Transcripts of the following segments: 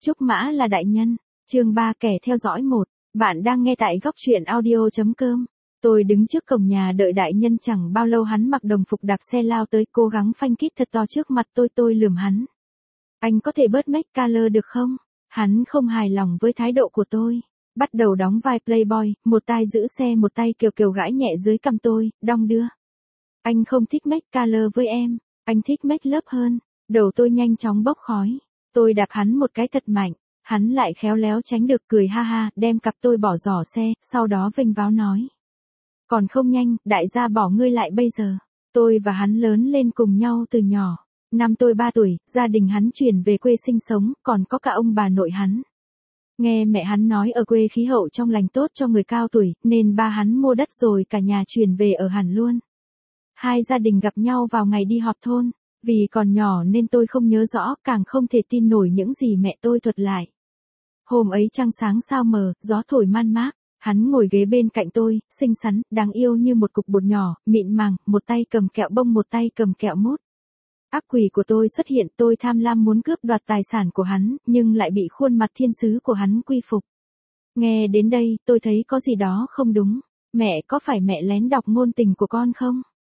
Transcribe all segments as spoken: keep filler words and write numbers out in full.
Trúc Mã là đại nhân. Chương ba kẻ theo dõi một. Bạn đang nghe tại góc truyện audio chấm com. Tôi đứng trước cổng nhà đợi đại nhân, chẳng bao lâu hắn mặc đồng phục đạp xe lao tới, cố gắng phanh kít thật to trước mặt tôi. Tôi lườm hắn. Anh có thể bớt make color được không? Hắn không hài lòng với thái độ của tôi. Bắt đầu đóng vai playboy, một tay giữ xe một tay kiều kiều gãi nhẹ dưới cằm tôi, đong đưa. Anh không thích make color với em, anh thích make love hơn. Đầu tôi nhanh chóng bốc khói. Tôi đạp hắn một cái thật mạnh. Hắn lại khéo léo tránh được, cười ha ha, đem cặp tôi bỏ giỏ xe, sau đó vênh váo nói. Còn không nhanh, đại gia bỏ ngươi lại bây giờ. Tôi và hắn lớn lên cùng nhau từ nhỏ. Năm tôi ba tuổi, gia đình hắn chuyển về quê sinh sống, còn có cả ông bà nội hắn. Nghe mẹ hắn nói ở quê khí hậu trong lành tốt cho người cao tuổi, nên ba hắn mua đất rồi cả nhà chuyển về ở hẳn luôn. Hai gia đình gặp nhau vào ngày đi họp thôn. Vì còn nhỏ nên tôi không nhớ rõ, càng không thể tin nổi những gì mẹ tôi thuật lại. Hôm ấy trăng sáng sao mờ, gió thổi man mác, hắn ngồi ghế bên cạnh tôi, xinh xắn, đáng yêu như một cục bột nhỏ, mịn màng, một tay cầm kẹo bông một tay cầm kẹo mút. Ác quỷ của tôi xuất hiện, tôi tham lam muốn cướp đoạt tài sản của hắn, nhưng lại bị khuôn mặt thiên sứ của hắn quy phục. Nghe đến đây, tôi thấy có gì đó không đúng. Mẹ, có phải mẹ lén đọc ngôn tình của con không?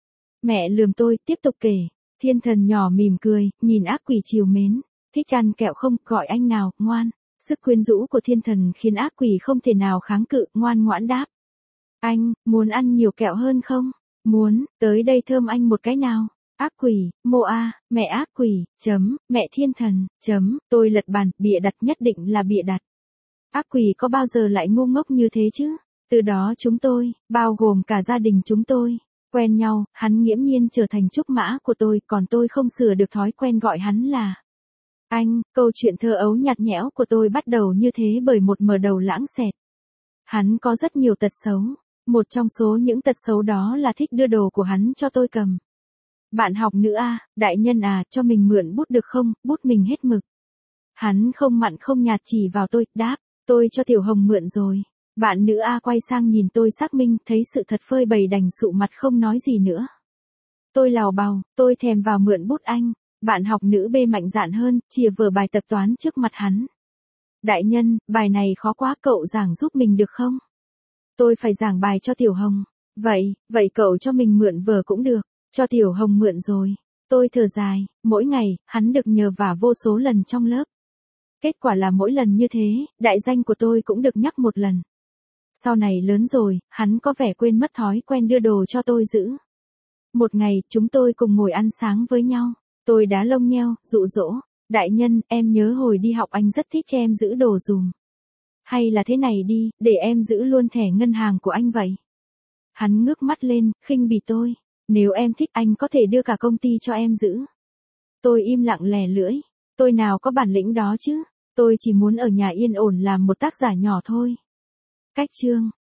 Mẹ lườm tôi, tiếp tục kể. Thiên thần nhỏ mỉm cười, nhìn ác quỷ trìu mến. Thích ăn kẹo không, gọi anh nào, ngoan. Sức quyến rũ của thiên thần khiến ác quỷ không thể nào kháng cự, ngoan ngoãn đáp. Anh, muốn ăn nhiều kẹo hơn không? Muốn, tới đây thơm anh một cái nào. Ác quỷ, mô a, mẹ ác quỷ, chấm, mẹ thiên thần, chấm, tôi lật bàn, bịa đặt, nhất định là bịa đặt. Ác quỷ có bao giờ lại ngu ngốc như thế chứ? Từ đó chúng tôi, bao gồm cả gia đình chúng tôi, quen nhau, hắn nghiễm nhiên trở thành Trúc Mã của tôi, còn tôi không sửa được thói quen gọi hắn là anh. Câu chuyện thơ ấu nhạt nhẽo của tôi bắt đầu như thế bởi một mở đầu lãng xẹt. Hắn có rất nhiều tật xấu. Một trong số những tật xấu đó là thích đưa đồ của hắn cho tôi cầm. Bạn học nữ a, đại nhân à, cho mình mượn bút được không, bút mình hết mực. Hắn không mặn không nhạt chỉ vào tôi, đáp, tôi cho Tiểu Hồng mượn rồi. Bạn nữ A quay sang nhìn tôi xác minh, thấy sự thật phơi bày đành sụ mặt không nói gì nữa. Tôi lào bào, tôi thèm vào mượn bút anh. Bạn học nữ B mạnh dạn hơn, chìa vở bài tập toán trước mặt hắn. Đại nhân, bài này khó quá, cậu giảng giúp mình được không? Tôi phải giảng bài cho Tiểu Hồng. Vậy, vậy cậu cho mình mượn vở cũng được. Cho Tiểu Hồng mượn rồi. Tôi thở dài, mỗi ngày, hắn được nhờ vả vô số lần trong lớp. Kết quả là mỗi lần như thế, đại danh của tôi cũng được nhắc một lần. Sau này lớn rồi, hắn có vẻ quên mất thói quen đưa đồ cho tôi giữ. Một ngày, chúng tôi cùng ngồi ăn sáng với nhau. Tôi đá lông nheo, dụ dỗ. Đại nhân, em nhớ hồi đi học anh rất thích cho em giữ đồ dùm. Hay là thế này đi, để em giữ luôn thẻ ngân hàng của anh vậy. Hắn ngước mắt lên, khinh bỉ tôi. Nếu em thích anh có thể đưa cả công ty cho em giữ. Tôi im lặng lè lưỡi. Tôi nào có bản lĩnh đó chứ. Tôi chỉ muốn ở nhà yên ổn làm một tác giả nhỏ thôi. Cách chương